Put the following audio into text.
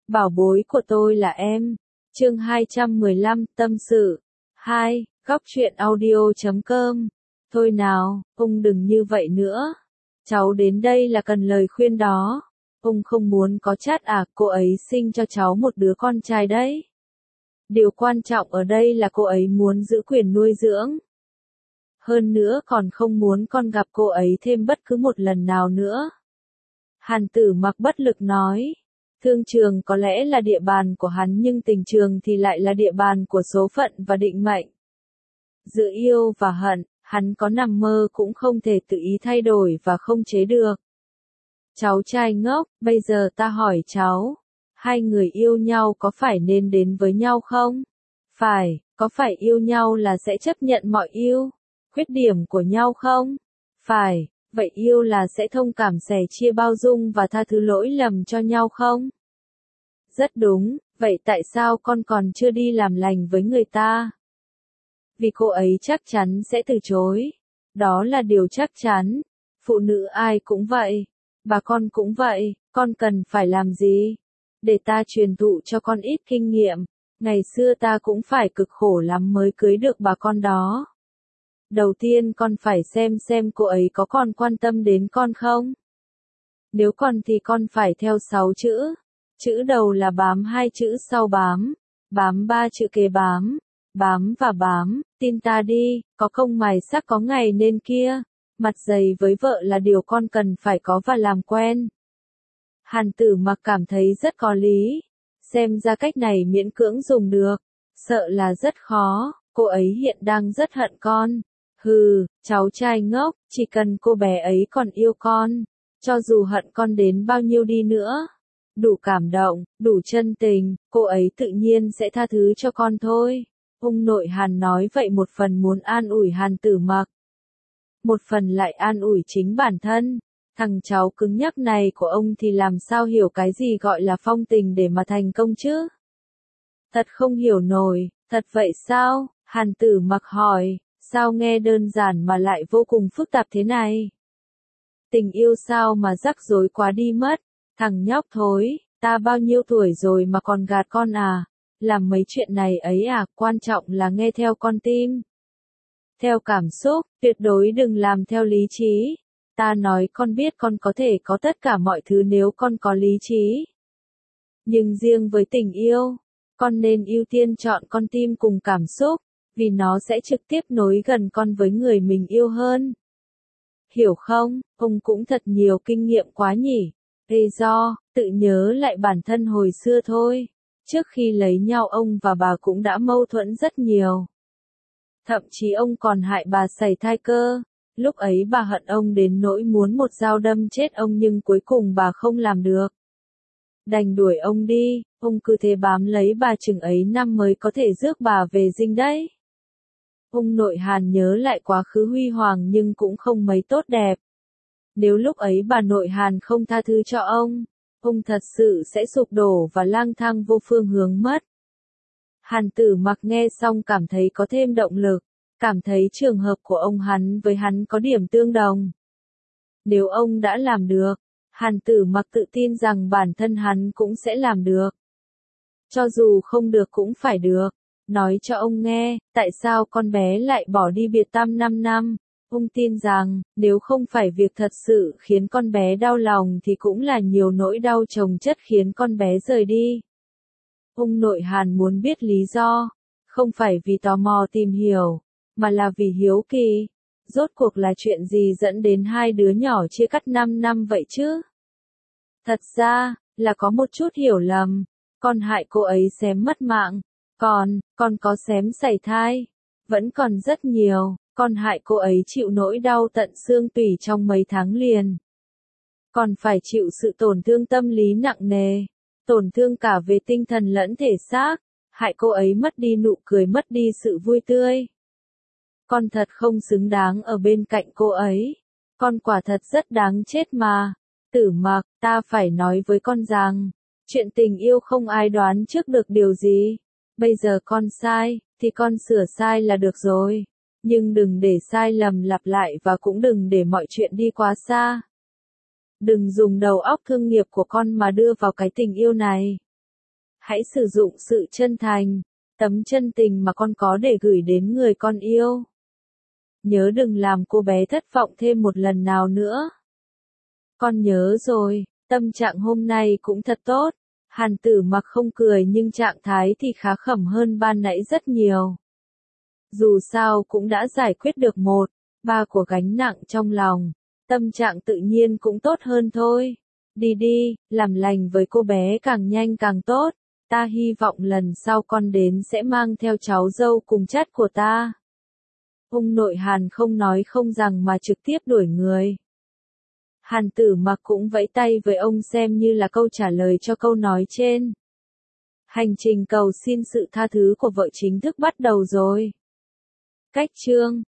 Bảo bối của tôi là em. Chương 215, tâm sự. 2. Góc truyện audio.com. Thôi nào, ông đừng như vậy nữa. Cháu đến đây là cần lời khuyên đó. Ông không muốn có chát à, cô ấy sinh cho cháu một đứa con trai đấy. Điều quan trọng ở đây là cô ấy muốn giữ quyền nuôi dưỡng. Hơn nữa còn không muốn con gặp cô ấy thêm bất cứ một lần nào nữa. Hàn Tử Mặc bất lực nói. Thương trường có lẽ là địa bàn của hắn nhưng tình trường thì lại là địa bàn của số phận và định mệnh. Giữa yêu và hận, hắn có nằm mơ cũng không thể tự ý thay đổi và không chế được. Cháu trai ngốc, bây giờ ta hỏi cháu, hai người yêu nhau có phải nên đến với nhau không? Phải, có phải yêu nhau là sẽ chấp nhận mọi khuyết điểm của nhau không? Phải, vậy yêu là sẽ thông cảm sẻ chia bao dung và tha thứ lỗi lầm cho nhau không? Rất đúng, vậy tại sao con còn chưa đi làm lành với người ta? Vì cô ấy chắc chắn sẽ từ chối. Đó là điều chắc chắn. Phụ nữ ai cũng vậy. Bà con cũng vậy, con cần phải làm gì? Để ta truyền thụ cho con ít kinh nghiệm. Ngày xưa ta cũng phải cực khổ lắm mới cưới được bà con đó. Đầu tiên con phải xem cô ấy có còn quan tâm đến con không? Nếu còn thì con phải theo 6 chữ. Chữ đầu là bám, 2 chữ sau bám 3 chữ kế bám và bám, tin ta đi, có công mài sắc có ngày nên kia, mặt dày với vợ là điều con cần phải có và làm quen. Hàn Tử Mặc cảm thấy rất có lý, xem ra cách này miễn cưỡng dùng được, sợ là rất khó, cô ấy hiện đang rất hận con. Hừ, cháu trai ngốc, chỉ cần cô bé ấy còn yêu con, cho dù hận con đến bao nhiêu đi nữa. Đủ cảm động, đủ chân tình, cô ấy tự nhiên sẽ tha thứ cho con thôi. Ông nội Hàn nói vậy một phần muốn an ủi Hàn Tử Mặc. Một phần lại an ủi chính bản thân. Thằng cháu cứng nhắc này của ông thì làm sao hiểu cái gì gọi là phong tình để mà thành công chứ? Thật không hiểu nổi, thật vậy sao? Hàn Tử Mặc hỏi, sao nghe đơn giản mà lại vô cùng phức tạp thế này? Tình yêu sao mà rắc rối quá đi mất? Thằng nhóc thối, ta bao nhiêu tuổi rồi mà còn gạt con à? Làm mấy chuyện này ấy à, quan trọng là nghe theo con tim. Theo cảm xúc, tuyệt đối đừng làm theo lý trí. Ta nói con biết con có thể có tất cả mọi thứ nếu con có lý trí. Nhưng riêng với tình yêu, con nên ưu tiên chọn con tim cùng cảm xúc, vì nó sẽ trực tiếp nối gần con với người mình yêu hơn. Hiểu không, ông cũng thật nhiều kinh nghiệm quá nhỉ. Tự nhớ lại bản thân hồi xưa thôi. Trước khi lấy nhau ông và bà cũng đã mâu thuẫn rất nhiều. Thậm chí ông còn hại bà sảy thai cơ. Lúc ấy bà hận ông đến nỗi muốn một dao đâm chết ông nhưng cuối cùng bà không làm được. Đành đuổi ông đi, ông cứ thế bám lấy bà chừng ấy năm mới có thể rước bà về dinh đấy. Ông nội Hàn nhớ lại quá khứ huy hoàng nhưng cũng không mấy tốt đẹp. Nếu lúc ấy bà nội Hàn không tha thứ cho ông thật sự sẽ sụp đổ và lang thang vô phương hướng mất. Hàn Tử Mặc nghe xong cảm thấy có thêm động lực, cảm thấy trường hợp của ông hắn với hắn có điểm tương đồng. Nếu ông đã làm được, Hàn Tử Mặc tự tin rằng bản thân hắn cũng sẽ làm được. Cho dù không được cũng phải được. Nói cho ông nghe, tại sao con bé lại bỏ đi biệt tăm 5 năm. Ông tin rằng, nếu không phải việc thật sự khiến con bé đau lòng thì cũng là nhiều nỗi đau chồng chất khiến con bé rời đi. Ông nội Hàn muốn biết lý do, không phải vì tò mò tìm hiểu, mà là vì hiếu kỳ. Rốt cuộc là chuyện gì dẫn đến hai đứa nhỏ chia cắt 5 năm vậy chứ? Thật ra, là có một chút hiểu lầm, con hại cô ấy xém mất mạng, con có xém sảy thai, vẫn còn rất nhiều. Con hại cô ấy chịu nỗi đau tận xương tủy trong mấy tháng liền. Còn phải chịu sự tổn thương tâm lý nặng nề, tổn thương cả về tinh thần lẫn thể xác, hại cô ấy mất đi nụ cười, mất đi sự vui tươi. Con thật không xứng đáng ở bên cạnh cô ấy. Con quả thật rất đáng chết mà. Tử Mặc, ta phải nói với con rằng, chuyện tình yêu không ai đoán trước được điều gì. Bây giờ con sai, thì con sửa sai là được rồi. Nhưng đừng để sai lầm lặp lại và cũng đừng để mọi chuyện đi quá xa. Đừng dùng đầu óc thương nghiệp của con mà đưa vào cái tình yêu này. Hãy sử dụng sự chân thành, tấm chân tình mà con có để gửi đến người con yêu. Nhớ đừng làm cô bé thất vọng thêm một lần nào nữa. Con nhớ rồi, tâm trạng hôm nay cũng thật tốt. Hàn Tử Mặc không cười nhưng trạng thái thì khá khẩm hơn ban nãy rất nhiều. Dù sao cũng đã giải quyết được 1/3 của gánh nặng trong lòng, tâm trạng tự nhiên cũng tốt hơn thôi. Đi đi, làm lành với cô bé càng nhanh càng tốt. Ta hy vọng lần sau con đến sẽ mang theo cháu dâu cùng chắt của ta. Ông nội Hàn không nói không rằng mà trực tiếp đuổi người. Hàn Tử Mặc cũng vẫy tay với ông xem như là câu trả lời cho câu nói trên. Hành trình cầu xin sự tha thứ của vợ chính thức bắt đầu rồi. Cách chương